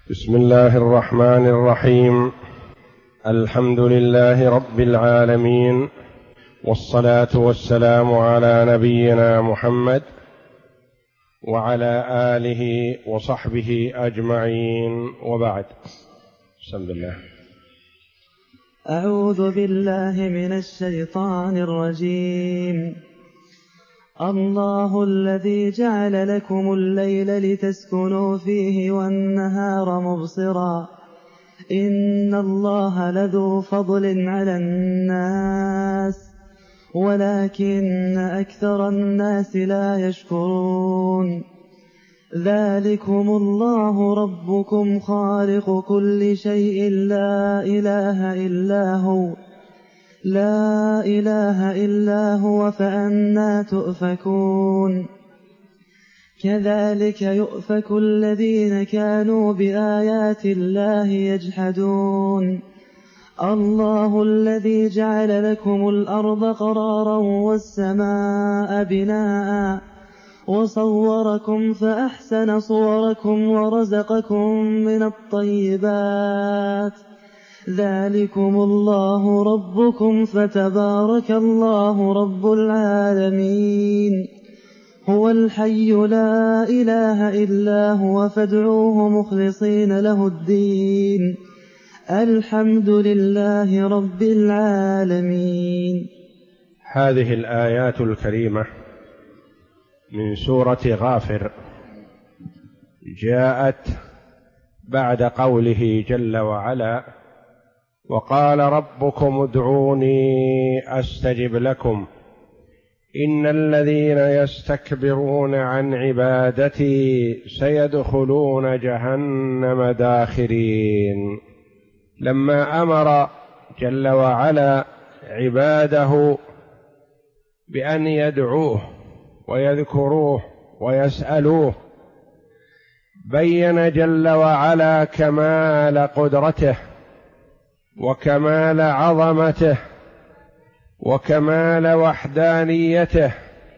بسم الله الرحمن الرحيم. الحمد لله رب العالمين، والصلاة والسلام على نبينا محمد وعلى آله وصحبه أجمعين، وبعد. بسم الله. أعوذ بالله من الشيطان الرجيم. الله الذي جعل لكم الليل لتسكنوا فيه والنهار مبصرا إن الله لذو فضل على الناس ولكن أكثر الناس لا يشكرون. ذلكم الله ربكم خالق كل شيء لا إله إلا هو فأنى تؤفكون. كذلك يؤفك الذين كانوا بآيات الله يجحدون. الله الذي جعل لكم الأرض قرارا والسماء بناء وصوركم فأحسن صوركم ورزقكم من الطيبات. ذلكم الله ربكم فتبارك الله رب العالمين. هو الحي لا إله إلا هو فادعوه مخلصين له الدين. الحمد لله رب العالمين. هذه الآيات الكريمة من سورة غافر جاءت بعد قوله جل وعلا: وقال ربكم ادعوني أستجب لكم إن الذين يستكبرون عن عبادتي سيدخلون جهنم داخرين. لما أمر جل وعلا عباده بأن يدعوه ويذكروه ويسألوه، بين جل وعلا كمال قدرته وكمال عظمته وكمال وحدانيته،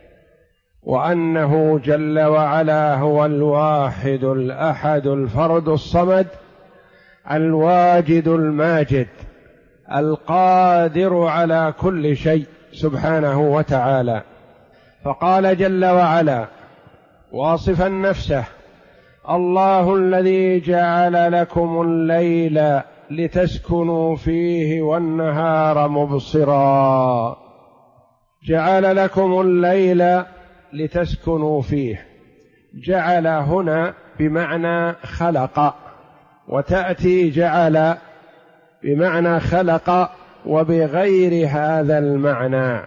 وأنه جل وعلا هو الواحد الأحد الفرد الصمد الواجد الماجد القادر على كل شيء سبحانه وتعالى. فقال جل وعلا واصفا نفسه: الله الذي جعل لكم الليل لتسكنوا فيه والنهار مبصرا. جعل لكم الليل لتسكنوا فيه. جعل هنا بمعنى خلق، وتأتي جعل بمعنى خلق وبغير هذا المعنى.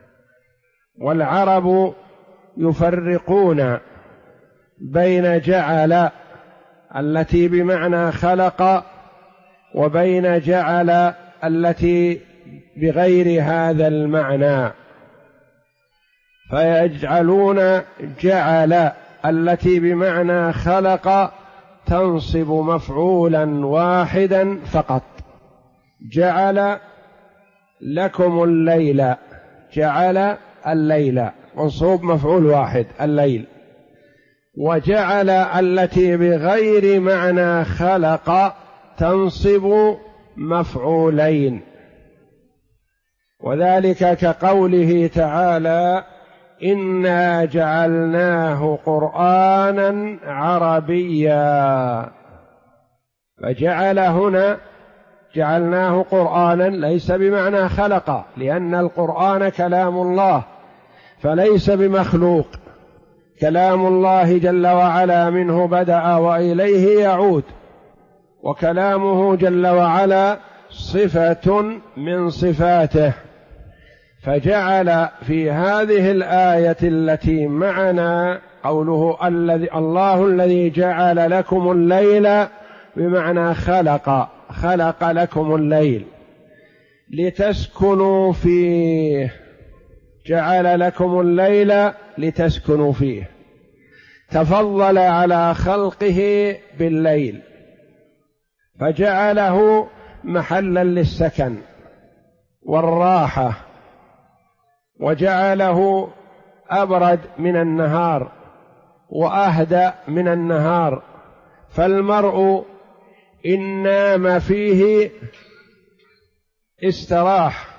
والعرب يفرقون بين جعل التي بمعنى خلق وبين جعل التي بغير هذا المعنى، فيجعلون جعل التي بمعنى خلق تنصب مفعولا واحدا فقط. جعل لكم الليل، جعل الليل منصوب مفعول واحد الليل. وجعل التي بغير معنى خلق تنصب مفعولين، وذلك كقوله تعالى: إنا جعلناه قرآنا عربيا. فجعل هنا جعلناه قرآنا ليس بمعنى خلق، لأن القرآن كلام الله فليس بمخلوق، كلام الله جل وعلا منه بدأ وإليه يعود، وكلامه جل وعلا صفة من صفاته. فجعل في هذه الآية التي معنا قوله الله الذي جعل لكم الليل بمعنى خلق لكم الليل لتسكنوا فيه. جعل لكم الليل لتسكنوا فيه، تفضل على خلقه بالليل فجعله محلا للسكن والراحة، وجعله أبرد من النهار وأهدأ من النهار. فالمرء إن نام فيه استراح،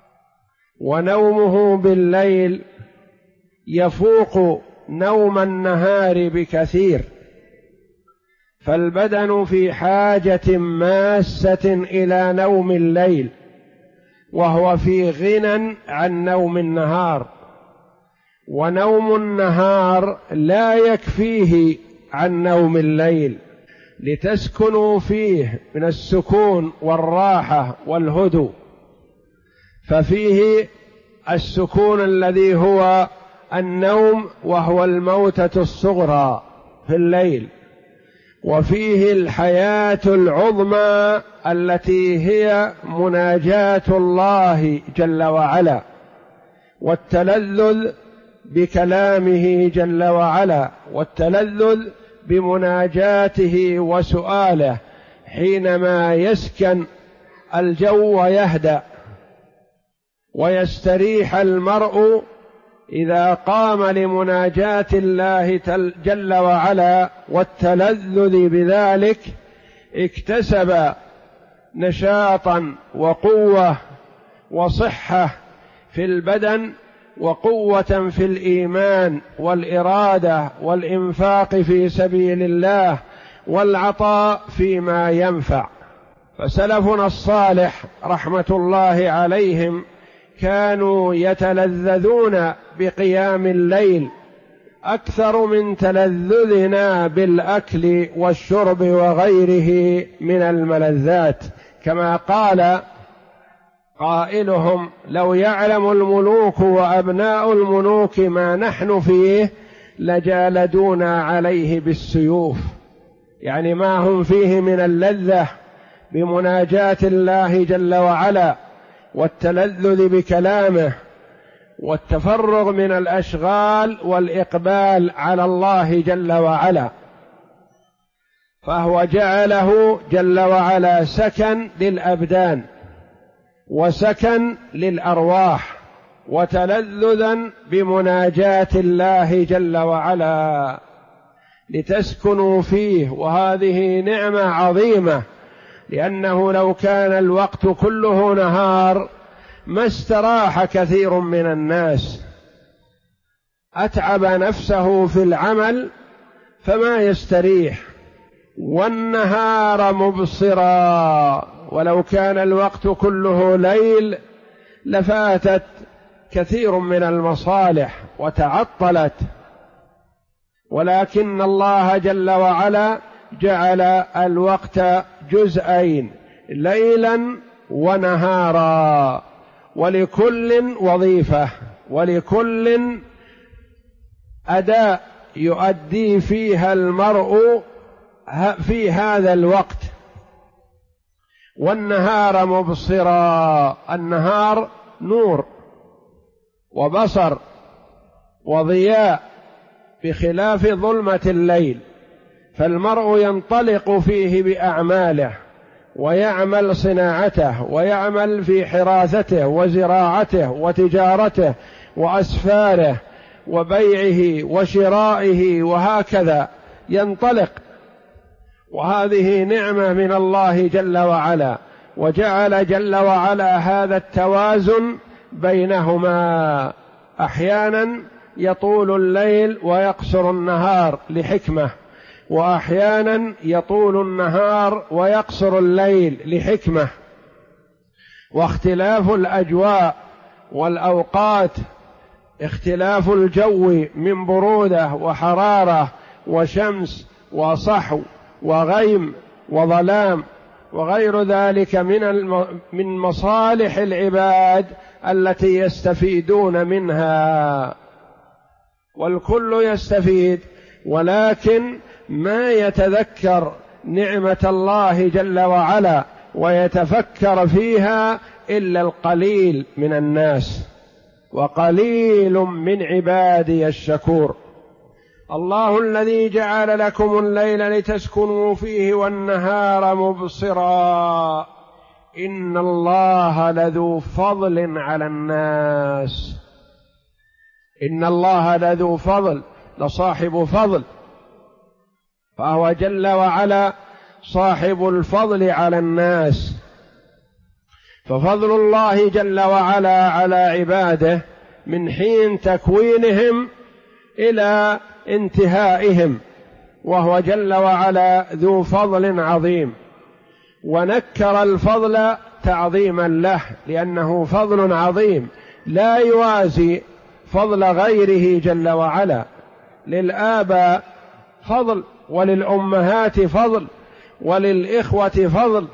ونومه بالليل يفوق نوم النهار بكثير، فالبدن في حاجة ماسة إلى نوم الليل، وهو في غنى عن نوم النهار، ونوم النهار لا يكفيه عن نوم الليل، لتسكنوا فيه من السكون والراحة والهدوء، ففيه السكون الذي هو النوم، وهو الموتة الصغرى في الليل، وفيه الحياة العظمى التي هي مناجاة الله جل وعلا، والتلذذ بكلامه جل وعلا، والتلذذ بمناجاته وسؤاله حينما يسكن الجو ويهدأ، ويستريح المرء إذا قام لمناجاة الله جل وعلا والتلذذ بذلك، اكتسب نشاطا وقوة وصحة في البدن، وقوة في الإيمان والإرادة والإنفاق في سبيل الله والعطاء فيما ينفع. فسلفنا الصالح رحمة الله عليهم كانوا يتلذذون بقيام الليل أكثر من تلذذنا بالأكل والشرب وغيره من الملذات، كما قال قائلهم: لو يعلم الملوك وأبناء الملوك ما نحن فيه لجالدونا عليه بالسيوف، يعني ما هم فيه من اللذة بمناجاة الله جل وعلا والتلذذ بكلامه والتفرغ من الأشغال والإقبال على الله جل وعلا، فهو جعله جل وعلا سكن للأبدان وسكن للأرواح وتلذذا بمناجاة الله جل وعلا لتسكنوا فيه، وهذه نعمة عظيمة، لأنه لو كان الوقت كله نهار ما استراح كثير من الناس، أتعب نفسه في العمل فما يستريح، والنهار مبصرا، ولو كان الوقت كله ليل لفاتت كثير من المصالح وتعطلت، ولكن الله جل وعلا جعل الوقت جزئين، ليلا ونهارا، ولكل وظيفة ولكل أداء يؤدي فيها المرء في هذا الوقت. والنهار مبصرا، النهار نور وبصر وضياء بخلاف ظلمة الليل، فالمرء ينطلق فيه بأعماله ويعمل صناعته ويعمل في حراثته وزراعته وتجارته وأسفاره وبيعه وشرائه، وهكذا ينطلق، وهذه نعمة من الله جل وعلا، وجعل جل وعلا هذا التوازن بينهما، أحيانا يطول الليل ويقصر النهار لحكمة، وأحيانا يطول النهار ويقصر الليل لحكمة، واختلاف الأجواء والأوقات، اختلاف الجو من برودة وحرارة وشمس وصحو وغيم وظلام وغير ذلك من مصالح العباد التي يستفيدون منها، والكل يستفيد، ولكن ما يتذكر نعمة الله جل وعلا ويتفكر فيها إلا القليل من الناس، وقليل من عبادي الشكور. الله الذي جعل لكم الليل لتسكنوا فيه والنهار مبصرا، إن الله لذو فضل على الناس، إن الله لذو فضل، لصاحب فضل، فهو جل وعلا صاحب الفضل على الناس. ففضل الله جل وعلا على عباده من حين تكوينهم إلى انتهائهم، وهو جل وعلا ذو فضل عظيم، ونكر الفضل تعظيما له لأنه فضل عظيم لا يوازي فضل غيره جل وعلا. للآباء فضل، وللأمهات فضل، وللإخوة فضل،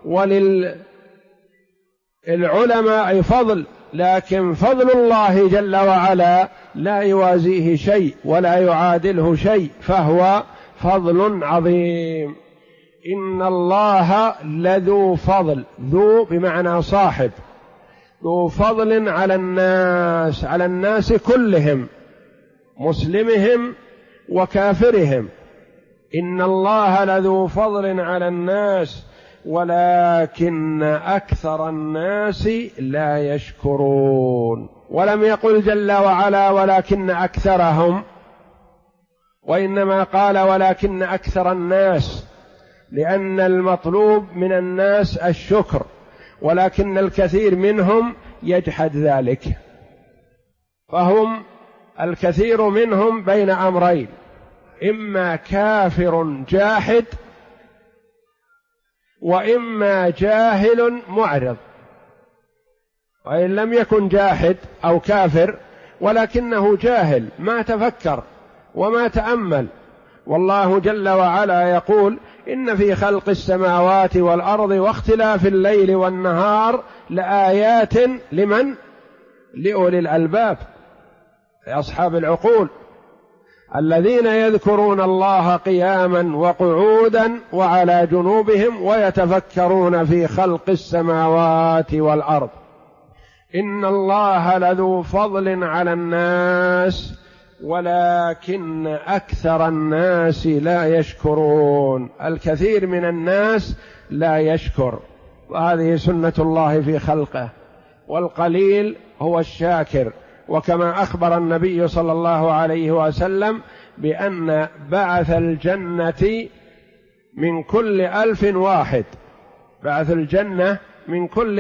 وللعلماء فضل، لكن فضل الله جل وعلا لا يوازيه شيء ولا يعادله شيء، فهو فضل عظيم. إن الله لذو فضل، ذو بمعنى صاحب، ذو فضل على الناس، على الناس كلهم، مسلمهم وكافرهم. إن الله لذو فضل على الناس ولكن أكثر الناس لا يشكرون. ولم يقل جل وعلا ولكن أكثرهم، وإنما قال ولكن أكثر الناس، لأن المطلوب من الناس الشكر، ولكن الكثير منهم يجحد ذلك. فهم الكثير منهم بين أمرين: إما كافر جاحد، وإما جاهل معرض. وإن لم يكن جاحد أو كافر ولكنه جاهل، ما تفكر وما تأمل. والله جل وعلا يقول: إن في خلق السماوات والأرض واختلاف الليل والنهار لآيات لمن؟ لأولي الألباب، أصحاب العقول، الذين يذكرون الله قياما وقعودا وعلى جنوبهم ويتفكرون في خلق السماوات والأرض. إن الله لذو فضل على الناس ولكن أكثر الناس لا يشكرون. الكثير من الناس لا يشكر، وهذه سنة الله في خلقه، والقليل هو الشاكر. وكما أخبر النبي صلى الله عليه وسلم بأن بعث الجنة من كل 1000 واحد، بعث الجنة من كل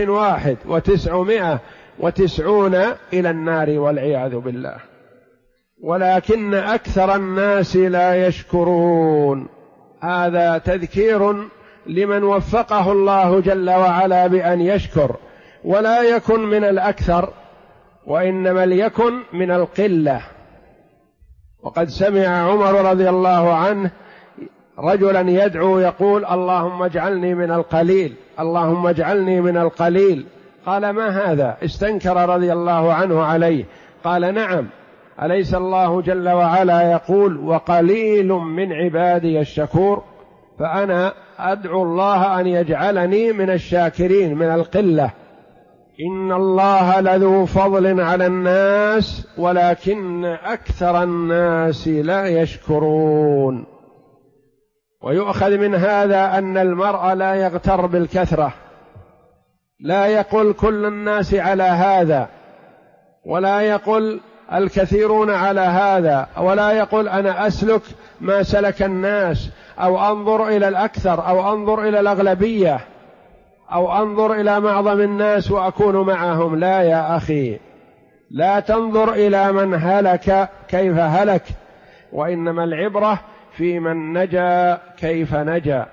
1990 إلى النار والعياذ بالله، ولكن أكثر الناس لا يشكرون. هذا تذكير لمن وفقه الله جل وعلا بأن يشكر، ولا يكن من الأكثر، وإنما ليكن من القلة. وقد سمع عمر رضي الله عنه رجلا يدعو يقول: اللهم اجعلني من القليل، اللهم اجعلني من القليل. قال: ما هذا؟ استنكر رضي الله عنه عليه. قال: نعم، أليس الله جل وعلا يقول: وقليل من عبادي الشكور؟ فأنا أدعو الله أن يجعلني من الشاكرين، من القلة. إن الله لذو فضل على الناس ولكن أكثر الناس لا يشكرون. ويؤخذ من هذا أن المرء لا يغتر بالكثرة، لا يقل كل الناس على هذا، ولا يقل الكثيرون على هذا، ولا يقل أنا أسلك ما سلك الناس، أو أنظر إلى الأكثر، أو أنظر إلى الأغلبية، أو أنظر إلى معظم الناس وأكون معهم. لا يا أخي، لا تنظر إلى من هلك كيف هلك، وإنما العبرة في من نجا كيف نجا.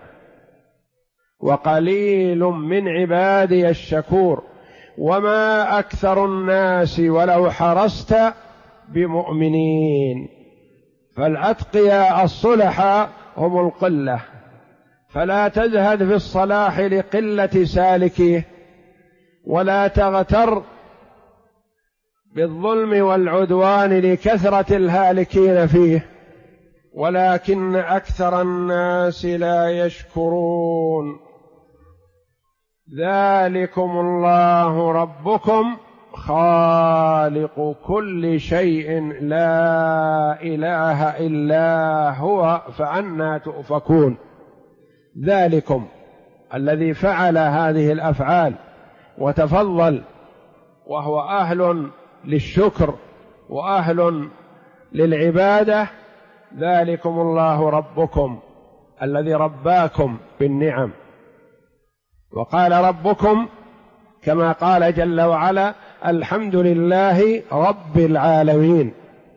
وقليل من عبادي الشكور وما أكثر الناس ولو حرصت بمؤمنين. فالأتقياء الصلحاء هم القلة، فلا تزهد في الصلاح لقلة سالكيه، ولا تغتر بالظلم والعدوان لكثرة الهالكين فيه، ولكن أكثر الناس لا يشكرون. ذلكم الله ربكم خالق كل شيء لا إله إلا هو فأنى تؤفكون. ذلكم الذي فعل هذه الأفعال وتفضل، وهو أهل للشكر وأهل للعبادة، ذلكم الله ربكم الذي رباكم بالنعم. وقال ربكم كما قال جل وعلا الحمد لله رب العالمين،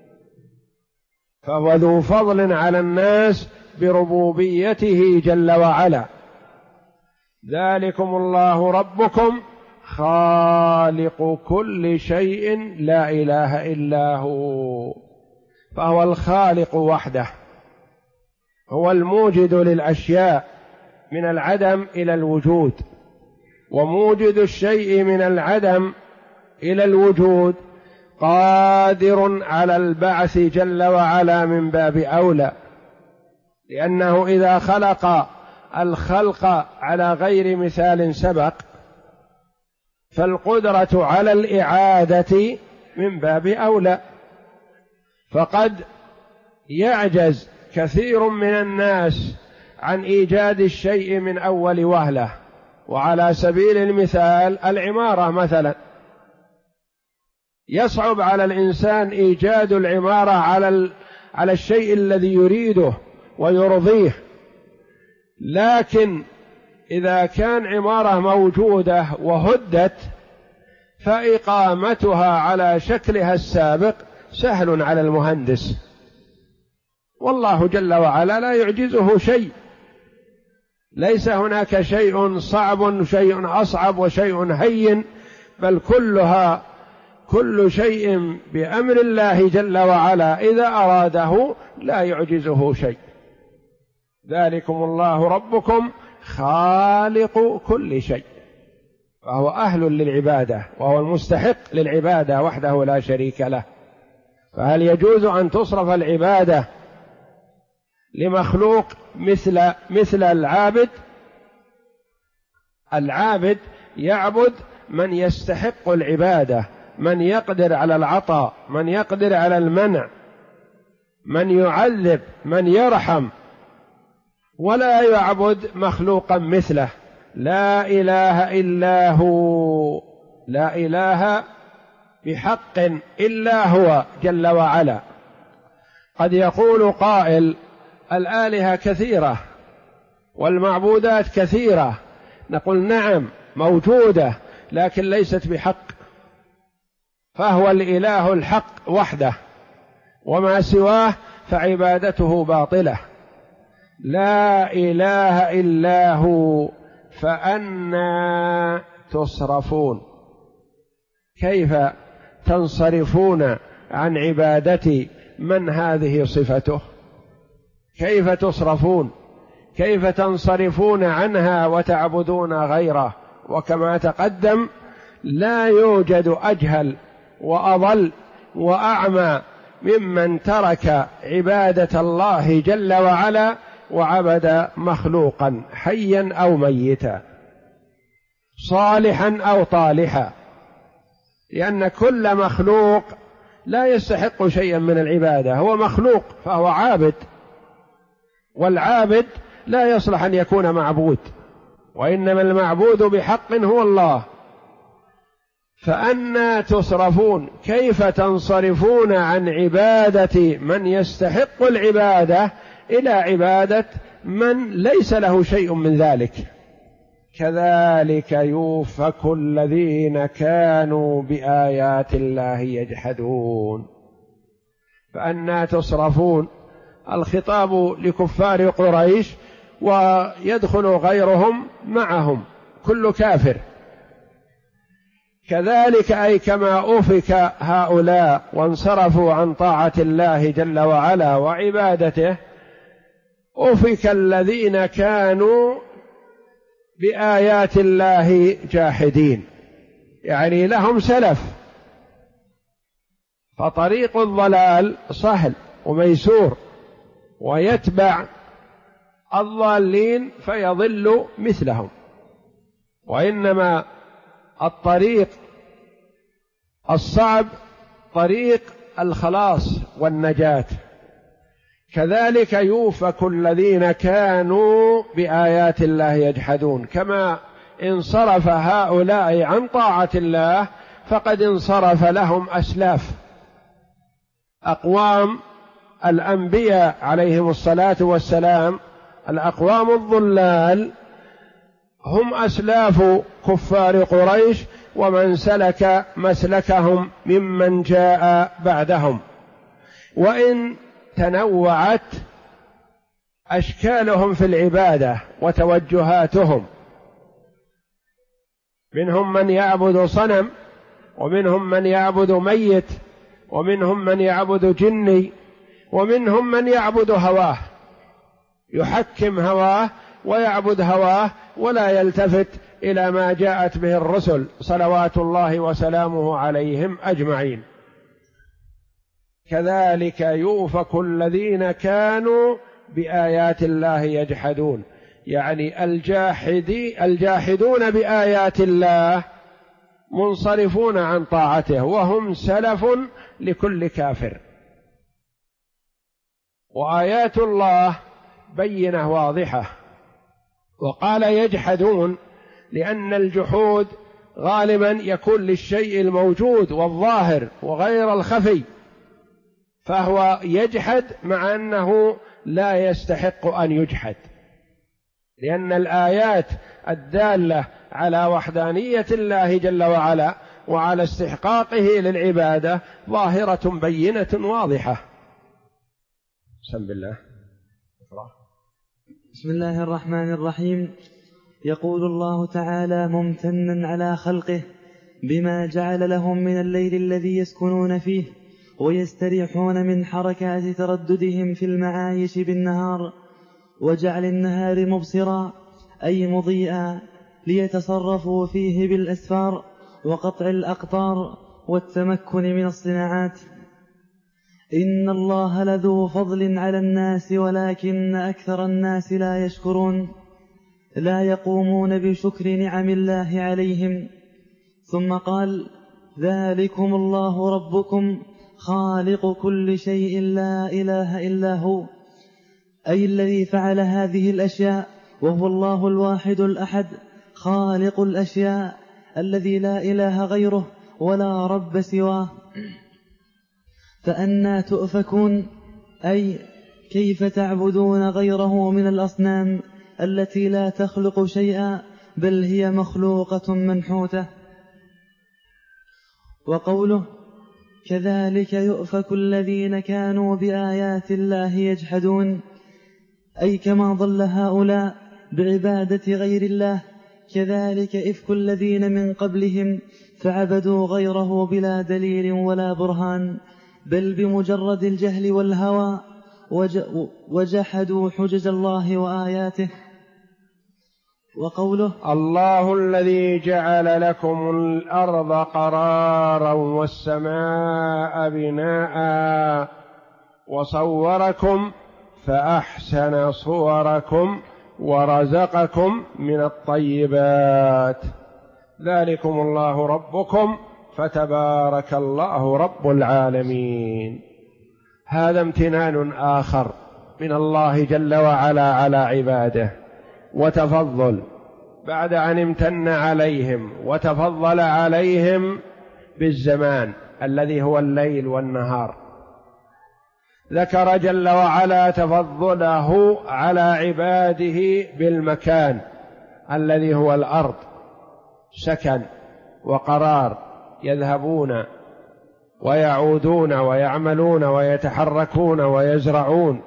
فهو ذو فضل على الناس بربوبيته جل وعلا. ذلكم الله ربكم خالق كل شيء لا إله إلا هو، فهو الخالق وحده، هو الموجد للأشياء من العدم إلى الوجود، وموجد الشيء من العدم إلى الوجود قادر على البعث جل وعلا من باب أولى، لأنه إذا خلق الخلق على غير مثال سبق فالقدرة على الإعادة من باب أولى. فقد يعجز كثير من الناس عن إيجاد الشيء من أول وهلة، وعلى سبيل المثال العمارة مثلا، يصعب على الإنسان إيجاد العمارة على الشيء الذي يريده ويرضيه، لكن إذا كان عمارة موجودة وهدت فإقامتها على شكلها السابق سهل على المهندس، والله جل وعلا لا يعجزه شيء، ليس هناك شيء صعب شيء أصعب وشيء هين، بل كل شيء بأمر الله جل وعلا إذا أراده لا يعجزه شيء. ذلكم الله ربكم خالق كل شيء، فهو أهل للعبادة وهو المستحق للعبادة وحده لا شريك له. فهل يجوز أن تصرف العبادة لمخلوق مثل العابد؟ العابد يعبد من يستحق العبادة، من يقدر على العطاء، من يقدر على المنع، من يعذب، من يرحم، ولا يعبد مخلوقا مثله. لا إله إلا هو، لا إله بحق إلا هو جل وعلا. قد يقول قائل الآلهة كثيرة والمعبودات كثيرة، نقول نعم موجودة لكن ليست بحق، فهو الإله الحق وحده، وما سواه فعبادته باطلة. لا إله إلا هو، فأنى تصرفون؟ كيف تنصرفون عن عبادة من هذه صفته؟ كيف تصرفون؟ كيف تنصرفون عنها وتعبدون غيره؟ وكما تقدم لا يوجد أجهل وأضل وأعمى ممن ترك عبادة الله جل وعلا وعبد مخلوقا حيا أو ميتا، صالحا أو طالحا، لأن كل مخلوق لا يستحق شيئا من العبادة، هو مخلوق فهو عابد، والعابد لا يصلح أن يكون معبود، وإنما المعبود بحق هو الله. فأنى تصرفون؟ كيف تنصرفون عن عبادة من يستحق العبادة إلى عبادة من ليس له شيء من ذلك؟ كذلك يؤفك الذين كانوا بآيات الله يجحدون. فأنى تصرفون؟ الخطاب لكفار قريش، ويدخل غيرهم معهم، كل كافر. كذلك أي كما أفك هؤلاء وانصرفوا عن طاعة الله جل وعلا وعبادته، أفك الذين كانوا بآيات الله جاحدين، يعني لهم سلف، فطريق الضلال سهل وميسور، ويتبع الضالين فيضل مثلهم، وإنما الطريق الصعب طريق الخلاص والنجاة. كذلك يؤفك الذين كانوا بآيات الله يجحدون، كما انصرف هؤلاء عن طاعة الله فقد انصرف لهم أسلاف أقوام الأنبياء عليهم الصلاة والسلام، الأقوام الضلال هم أسلاف كفار قريش ومن سلك مسلكهم ممن جاء بعدهم، وإن تنوعت أشكالهم في العبادة وتوجهاتهم، منهم من يعبد صنم، ومنهم من يعبد ميت، ومنهم من يعبد جني، ومنهم من يعبد هواه، يحكم هواه ويعبد هواه ولا يلتفت إلى ما جاءت به الرسل صلوات الله وسلامه عليهم أجمعين. كذلك يؤفك الذين كانوا بآيات الله يجحدون، يعني الجاحدون بآيات الله منصرفون عن طاعته، وهم سلف لكل كافر. وآيات الله بينة واضحة. وقال يجحدون لأن الجحود غالبا يكون للشيء الموجود والظاهر وغير الخفي، فهو يجحد مع أنه لا يستحق أن يجحد، لأن الآيات الدالة على وحدانية الله جل وعلا وعلى استحقاقه للعبادة ظاهرة بينة واضحة. بسم الله. بسم الله الرحمن الرحيم. يقول الله تعالى ممتنا على خلقه بما جعل لهم من الليل الذي يسكنون فيه ويستريحون من حركات ترددهم في المعايش بالنهار، وجعل النهار مبصرا أي مضيئا ليتصرفوا فيه بالأسفار وقطع الأقطار والتمكن من الصناعات. إن الله لذو فضل على الناس ولكن أكثر الناس لا يشكرون، لا يقومون بشكر نعم الله عليهم. ثم قال ذلكم الله ربكم خالق كل شيء لا إله إلا هو، أي الذي فعل هذه الأشياء، وهو الله الواحد الأحد خالق الأشياء الذي لا إله غيره ولا رب سواه. فأنى تؤفكون، أي كيف تعبدون غيره من الأصنام التي لا تخلق شيئا بل هي مخلوقة منحوتة. وقوله كذلك يؤفك الذين كانوا بآيات الله يجحدون، أي كما ضل هؤلاء بعبادة غير الله كذلك إفك الذين من قبلهم فعبدوا غيره بلا دليل ولا برهان، بل بمجرد الجهل والهوى وجحدوا حجج الله وآياته. وقوله الله الذي جعل لكم الأرض قرارا والسماء بناء وصوركم فأحسن صوركم ورزقكم من الطيبات، ذلكم الله ربكم فتبارك الله رب العالمين. هذا امتنان آخر من الله جل وعلا على عباده وتفضل، بعد أن امتن عليهم وتفضل عليهم بالزمان الذي هو الليل والنهار، ذكر جل وعلا تفضله على عباده بالمكان الذي هو الأرض، سكن وقرار، يذهبون ويعودون ويعملون ويتحركون ويزرعون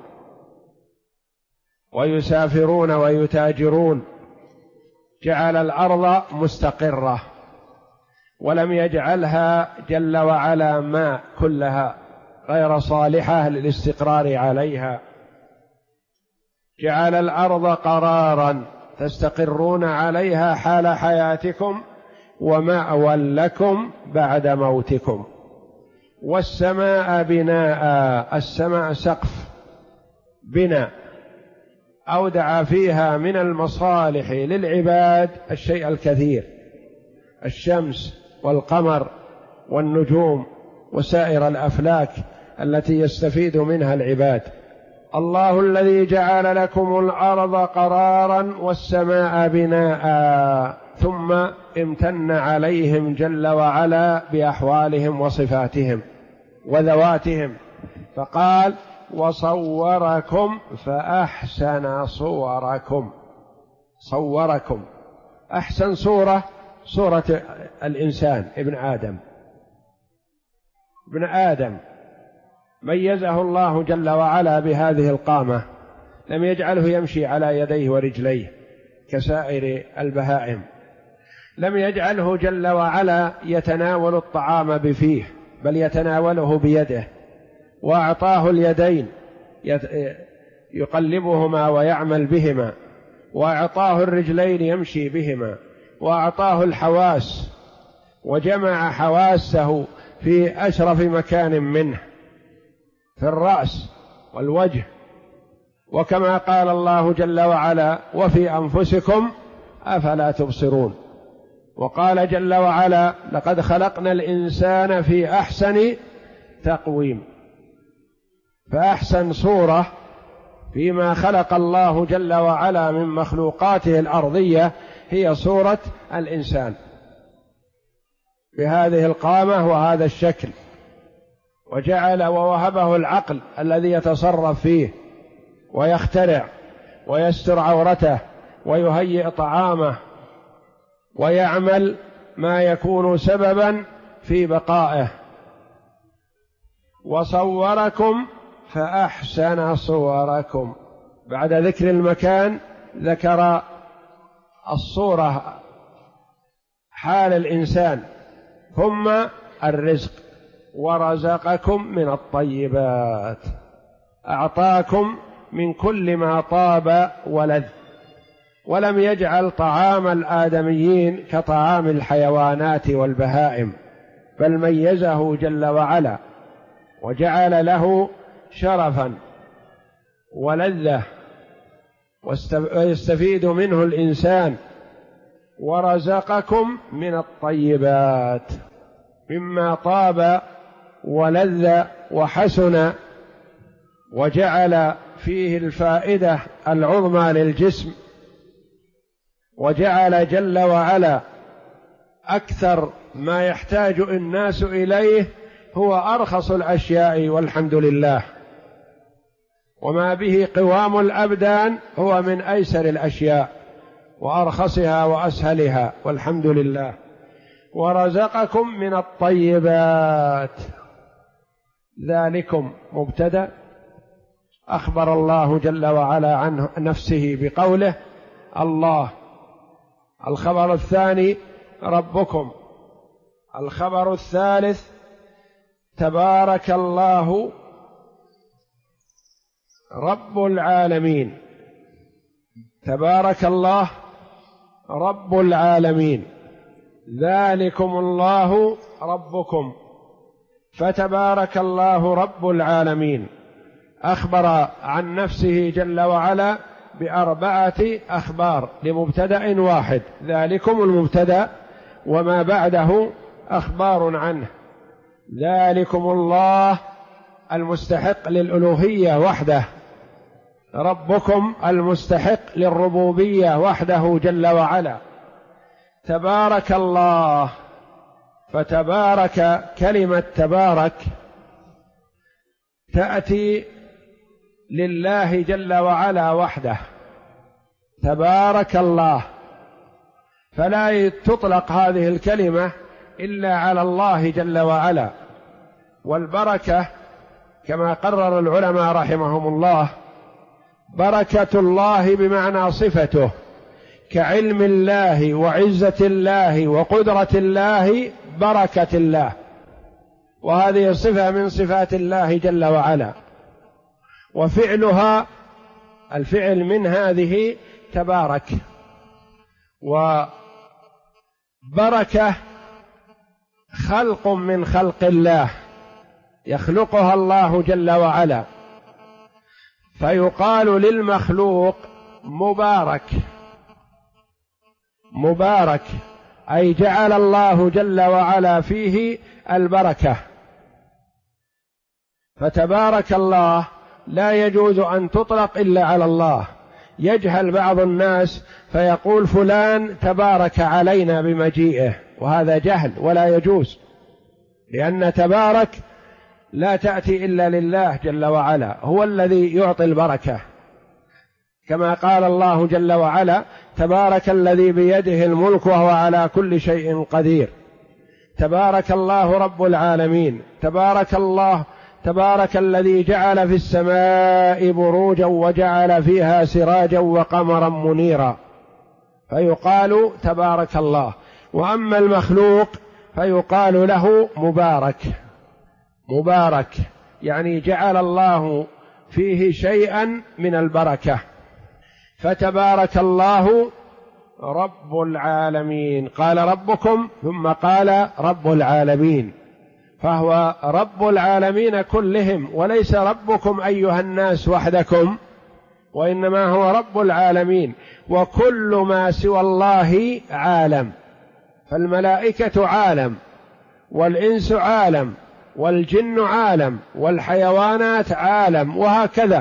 ويسافرون ويتاجرون. جعل الأرض مستقرة ولم يجعلها جل وعلا ما كلها غير صالحة للاستقرار عليها، جعل الأرض قرارا تستقرون عليها حال حياتكم ومأوى لكم بعد موتكم. والسماء بناء، السماء سقف بناء، أودع فيها من المصالح للعباد الشيء الكثير، الشمس والقمر والنجوم وسائر الأفلاك التي يستفيد منها العباد. الله الذي جعل لكم الأرض قرارا والسماء بناء، ثم امتن عليهم جل وعلا بأحوالهم وصفاتهم وذواتهم، فقال وصوركم فأحسن صوركم. صوركم أحسن صورة صورة الإنسان ابن آدم. ابن آدم ميزه الله جل وعلا بهذه القامة، لم يجعله يمشي على يديه ورجليه كسائر البهائم، لم يجعله جل وعلا يتناول الطعام بفيه، بل يتناوله بيده، وأعطاه اليدين يقلبهما ويعمل بهما، وأعطاه الرجلين يمشي بهما، وأعطاه الحواس وجمع حواسه في أشرف مكان منه، في الرأس والوجه. وكما قال الله جل وعلا: وفي أنفسكم أفلا تبصرون. وقال جل وعلا: لقد خلقنا الإنسان في أحسن تقويم. فأحسن صورة فيما خلق الله جل وعلا من مخلوقاته الأرضية هي صورة الإنسان بهذه القامة وهذا الشكل، وجعل ووهبه العقل الذي يتصرف فيه ويخترع ويستر عورته ويهيئ طعامه ويعمل ما يكون سببا في بقائه. وصوركم فأحسن صوركم. بعد ذكر المكان ذكر الصورة، حال الإنسان، ثم الرزق: ورزقكم من الطيبات، أعطاكم من كل ما طاب ولذ، ولم يجعل طعام الآدميين كطعام الحيوانات والبهائم، بل ميزه جل وعلا وجعل له شرفا ولذة ويستفيد منه الإنسان. ورزقكم من الطيبات مما طاب ولذ وحسن، وجعل فيه الفائدة العظمى للجسم، وجعل جل وعلا أكثر ما يحتاج الناس إليه هو أرخص الأشياء، والحمد لله. وما به قوام الأبدان هو من أيسر الأشياء وأرخصها وأسهلها، والحمد لله. ورزقكم من الطيبات، ذلكم مبتدأ أخبر الله جل وعلا عن نفسه بقوله الله. الخبر الثاني ربكم. الخبر الثالث تبارك الله رب العالمين. تبارك الله رب العالمين، ذلكم الله ربكم، فتبارك الله رب العالمين. أخبر عن نفسه جل وعلا بأربعة أخبار لمبتدأ واحد، ذلكم المبتدأ وما بعده أخبار عنه. ذلكم الله المستحق للألوهية وحده، ربكم المستحق للربوبية وحده جل وعلا. تبارك الله، فتبارك كلمة تبارك تأتي لله جل وعلا وحده، تبارك الله، فلا تطلق هذه الكلمة إلا على الله جل وعلا. والبركة كما قرر العلماء رحمهم الله، بركة الله بمعنى صفته، كعلم الله وعزة الله وقدرة الله، بركة الله، وهذه صفة من صفات الله جل وعلا. وفعلها الفعل من هذه تبارك. وبركة خلق من خلق الله يخلقها الله جل وعلا، فيقال للمخلوق مبارك. مبارك أي جعل الله جل وعلا فيه البركة. فتبارك الله لا يجوز أن تطلق إلا على الله. يجهل بعض الناس فيقول فلان تبارك علينا بمجيئه، وهذا جهل ولا يجوز، لأن تبارك لا تأتي إلا لله جل وعلا، هو الذي يعطي البركة، كما قال الله جل وعلا: تبارك الذي بيده الملك وهو على كل شيء قدير. تبارك الله رب العالمين. تبارك الذي جعل في السماء بروجا وجعل فيها سراجا وقمرا منيرا، فيقال تبارك الله. وأما المخلوق فيقال له مبارك، يعني جعل الله فيه شيئا من البركة. فتبارك الله رب العالمين، قال ربكم ثم قال رب العالمين، فهو رب العالمين كلهم، وليس ربكم أيها الناس وحدكم، وإنما هو رب العالمين، وكل ما سوى الله عالم. فالملائكة عالم، والإنس عالم، والجن عالم، والحيوانات عالم، وهكذا.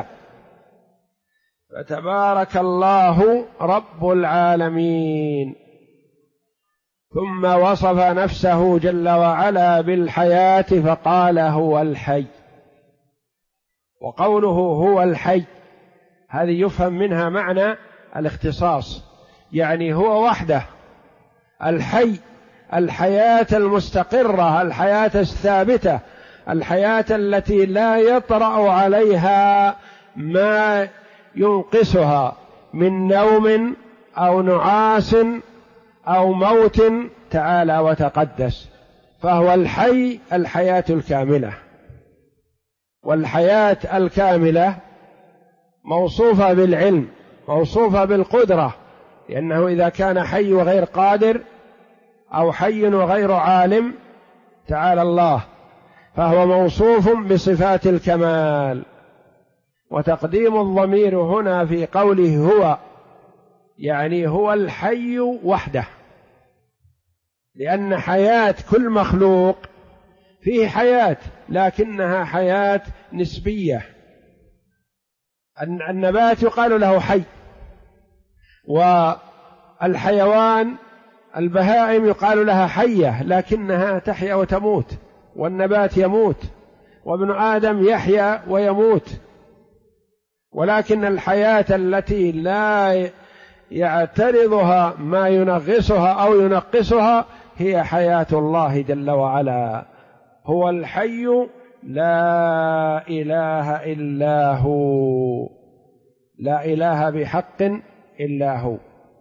فتبارك الله رب العالمين. ثم وصف نفسه جل وعلا بالحياة فقال هو الحي. وقوله هو الحي هذه يفهم منها معنى الاختصاص، يعني هو وحده الحي، الحياة المستقرة، الحياة الثابتة، الحياة التي لا يطرأ عليها ما ينقصها من نوم أو نعاس أو موت، تعالى وتقدس. فهو الحي، الحياة الكاملة. والحياة الكاملة موصوفة بالعلم، موصوفة بالقدرة، لأنه إذا كان حي وغير قادر أو حي وغير عالم تعالى الله، فهو موصوف بصفات الكمال. وتقديم الضمير هنا في قوله هو، يعني هو الحي وحده، لأن حياة كل مخلوق فيه حياة لكنها حياة نسبية. النبات يقال له حي، والحيوان البهائم يقال لها حية لكنها تحيا وتموت، والنبات يموت، وابن آدم يحيا ويموت. ولكن الحياة التي لا يعترضها ما ينغصها أو ينقصها هي حياة الله جل وعلا. هو الحي لا إله إلا هو، لا إله بحق إلا هو،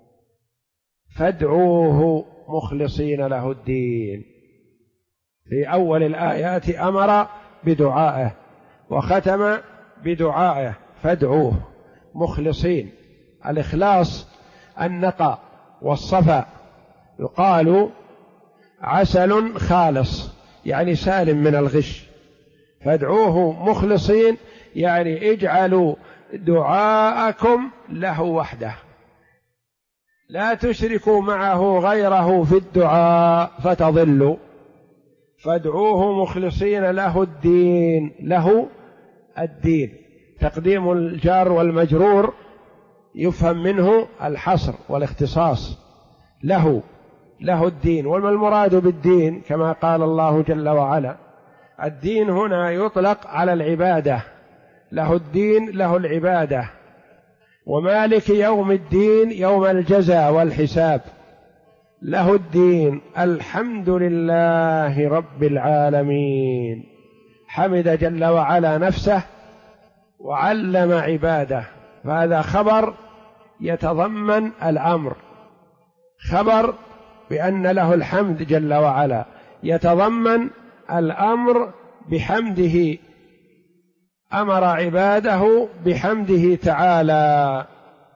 فادعوه مخلصين له الدين. في أول الآيات أمر بدعائه وختم بدعائه، فادعوه مخلصين. الإخلاص النقاء والصفاء، يقال عسل خالص يعني سالم من الغش. فادعوه مخلصين يعني اجعلوا دعاءكم له وحده، لا تشركوا معه غيره في الدعاء فتضلوا. فادعوه مخلصين له الدين، له الدين. تقديم الجار والمجرور يفهم منه الحصر والاختصاص، له الدين. وما المراد بالدين؟ كما قال الله جل وعلا: الدين هنا يطلق على العبادة، له الدين، له العبادة. ومالك يوم الدين يوم الجزاء والحساب، له الدين. الحمد لله رب العالمين. حمد جل وعلا نفسه وعلم عباده، فهذا خبر يتضمن الأمر، خبر بأن له الحمد جل وعلا، يتضمن الأمر بحمده، أمر عباده بحمده تعالى.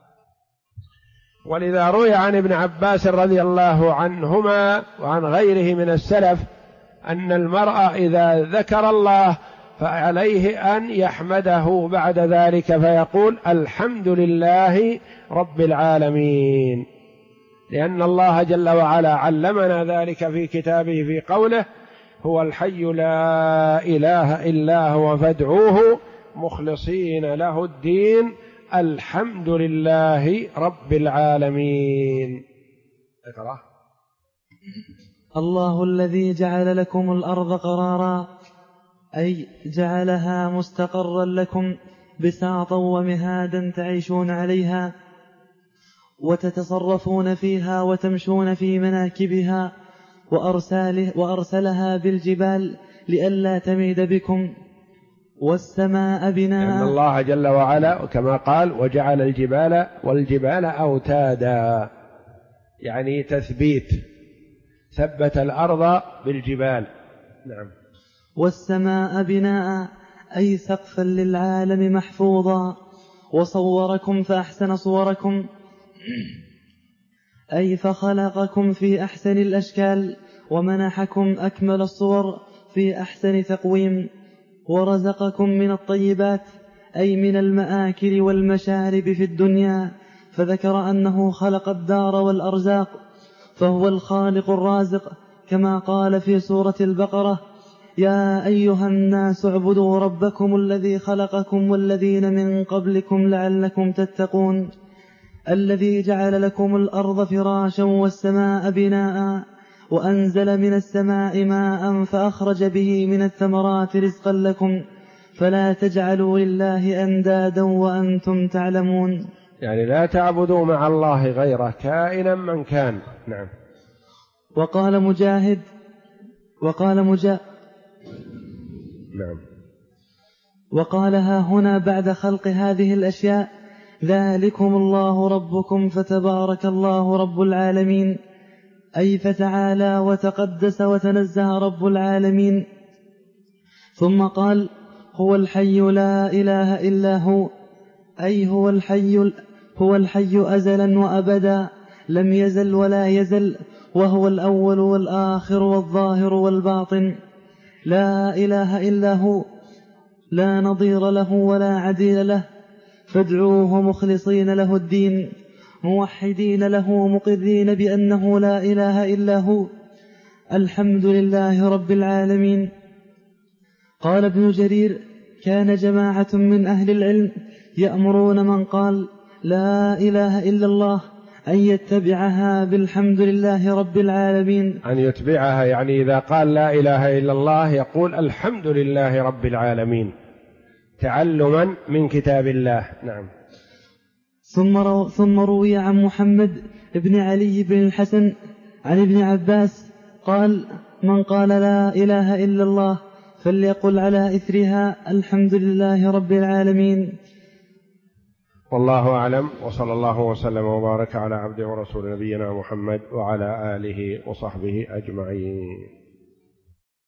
ولذا روي عن ابن عباس رضي الله عنهما وعن غيره من السلف أن المرء إذا ذكر الله فعليه أن يحمده بعد ذلك فيقول: الحمد لله رب العالمين، لأن الله جل وعلا علمنا ذلك في كتابه في قوله: هو الحي لا إله إلا هو فادعوه مخلصين له الدين الحمد لله رب العالمين. اقرأ. الله الذي جعل لكم الأرض قرارا أي جعلها مستقرا لكم بساطا ومهادا تعيشون عليها وتتصرفون فيها وتمشون في مناكبها، وأرسلها بالجبال لئلا تميد بكم، والسماء بناء. لأن الله جل وعلا كما قال وجعل الجبال والجبال أوتادا، يعني تثبيت، ثبت الأرض بالجبال. نعم. والسماء بناء أي سقفا للعالم محفوظا، وصوركم فأحسن صوركم أي فخلقكم في أحسن الأشكال، ومنحكم أكمل الصور في أحسن تقويم، ورزقكم من الطيبات أي من المآكل والمشارب في الدنيا، فذكر أنه خلق الدار والأرزاق، فهو الخالق الرازق، كما قال في سورة البقرة: يا أيها الناس اعبدوا ربكم الذي خلقكم والذين من قبلكم لعلكم تتقون، الذي جعل لكم الأرض فراشا والسماء بناء، وأنزل من السماء ماء فأخرج به من الثمرات رزقا لكم، فلا تجعلوا لله أندادا وأنتم تعلمون. يعني لا تعبدوا مع الله غيره كائنا من كان. نعم. وقال مجاهد نعم. وقالها هنا بعد خلق هذه الأشياء: ذلكم الله ربكم فتبارك الله رب العالمين، أي فتعالى وتقدس وتنزه رب العالمين. ثم قال: هو الحي لا إله إلا هو، أي هو الحي أزلا وأبدا، لم يزل ولا يزل، وهو الأول والآخر والظاهر والباطن، لا إله إلا هو، لا نظير له ولا عديل له، فادعوه مخلصين له الدين، موحدين له مقرين بأنه لا إله إلا هو، الحمد لله رب العالمين. قال ابن جرير: كان جماعة من أهل العلم يأمرون من قال لا إله إلا الله أن يتبعها بالحمد لله رب العالمين. أن يتبعها يعني إذا قال لا إله إلا الله يقول الحمد لله رب العالمين تعلما من كتاب الله. نعم. ثم روي عن محمد بن علي بن الحسن عن ابن عباس قال: من قال لا إله إلا الله فليقل على إثرها الحمد لله رب العالمين. والله أعلم، وصلى الله وسلم وبارك على عبده ورسول نبينا محمد وعلى آله وصحبه أجمعين.